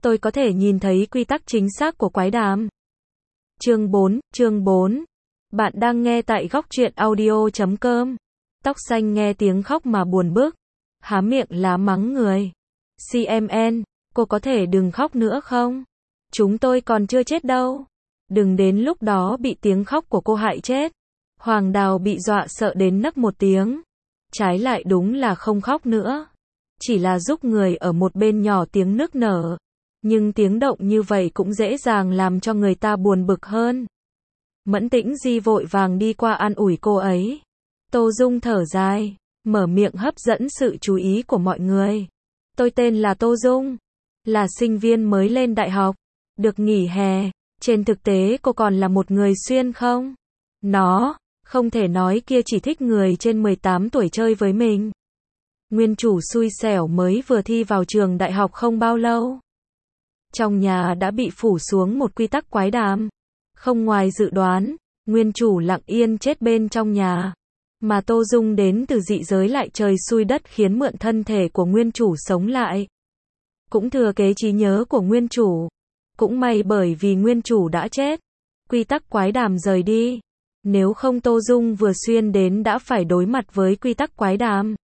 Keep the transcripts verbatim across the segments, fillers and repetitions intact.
tôi có thể nhìn thấy quy tắc chính xác của quái đàm. Chương bốn, chương bốn. Bạn đang nghe tại góc truyện audio chấm com. Tóc xanh nghe tiếng khóc mà buồn bực, há miệng lá mắng người. xê em en, cô có thể đừng khóc nữa không? Chúng tôi còn chưa chết đâu. Đừng đến lúc đó bị tiếng khóc của cô hại chết. Hoàng Đào bị dọa sợ đến nấc một tiếng. Trái lại đúng là không khóc nữa. Chỉ là giúp người ở một bên nhỏ tiếng nức nở. Nhưng tiếng động như vậy cũng dễ dàng làm cho người ta buồn bực hơn. Mẫn Tĩnh Di vội vàng đi qua an ủi cô ấy. Tô Dung thở dài, mở miệng hấp dẫn sự chú ý của mọi người. Tôi tên là Tô Dung, là sinh viên mới lên đại học, được nghỉ hè. Trên thực tế cô còn là một người xuyên không? Nó, không thể nói kia chỉ thích người trên mười tám tuổi chơi với mình. Nguyên chủ xui xẻo mới vừa thi vào trường đại học không bao lâu. Trong nhà đã bị phủ xuống một quy tắc quái đàm. Không ngoài dự đoán, nguyên chủ lặng yên chết bên trong nhà. Mà Tô Dung đến từ dị giới lại trời xui đất khiến mượn thân thể của nguyên chủ sống lại. Cũng thừa kế trí nhớ của nguyên chủ. Cũng may bởi vì nguyên chủ đã chết, quy tắc quái đàm rời đi. Nếu không Tô Dung vừa xuyên đến đã phải đối mặt với quy tắc quái đàm.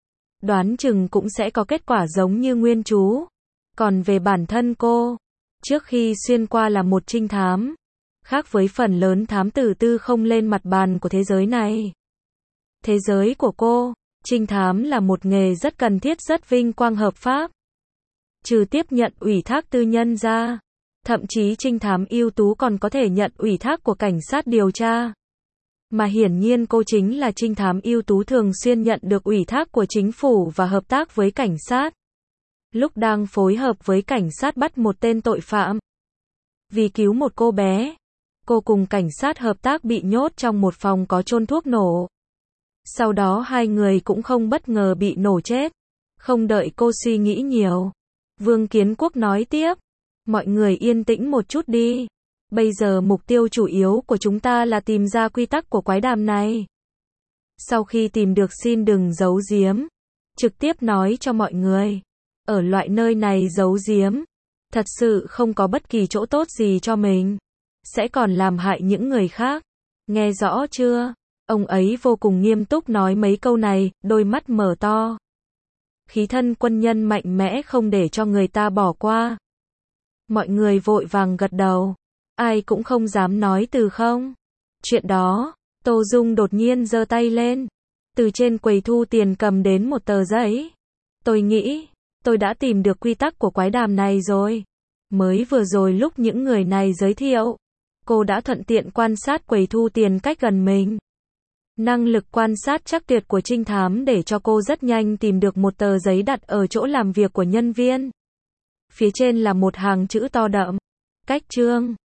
Đoán chừng cũng sẽ có kết quả giống như nguyên chú. Còn về bản thân cô, trước khi xuyên qua là một trinh thám. Khác với phần lớn thám tử tư không lên mặt bàn của thế giới này. Thế giới của cô, trinh thám là một nghề rất cần thiết, rất vinh quang hợp pháp. Trừ tiếp nhận ủy thác tư nhân ra, thậm chí trinh thám ưu tú còn có thể nhận ủy thác của cảnh sát điều tra. Mà hiển nhiên cô chính là trinh thám ưu tú thường xuyên nhận được ủy thác của chính phủ và hợp tác với cảnh sát. Lúc đang phối hợp với cảnh sát bắt một tên tội phạm. Vì cứu một cô bé, cô cùng cảnh sát hợp tác bị nhốt trong một phòng có chôn thuốc nổ. Sau đó hai người cũng không bất ngờ bị nổ chết. Không đợi cô suy nghĩ nhiều, Vương Kiến Quốc nói tiếp. Mọi người yên tĩnh một chút đi. Bây giờ mục tiêu chủ yếu của chúng ta là tìm ra quy tắc của quái đàm này. Sau khi tìm được xin đừng giấu giếm. Trực tiếp nói cho mọi người. Ở loại nơi này giấu giếm, thật sự không có bất kỳ chỗ tốt gì cho mình. Sẽ còn làm hại những người khác. Nghe rõ chưa? Ông ấy vô cùng nghiêm túc nói mấy câu này, đôi mắt mở to. Khí thân quân nhân mạnh mẽ không để cho người ta bỏ qua. Mọi người vội vàng gật đầu. Ai cũng không dám nói từ không. Chuyện đó, Tô Dung đột nhiên giơ tay lên. Từ trên quầy thu tiền cầm đến một tờ giấy. Tôi nghĩ, tôi đã tìm được quy tắc của quái đàm này rồi. Mới vừa rồi lúc những người này giới thiệu, cô đã thuận tiện quan sát quầy thu tiền cách gần mình. Năng lực quan sát chắc tuyệt của trinh thám để cho cô rất nhanh tìm được một tờ giấy đặt ở chỗ làm việc của nhân viên. Phía trên là một hàng chữ to đậm. Cách chương.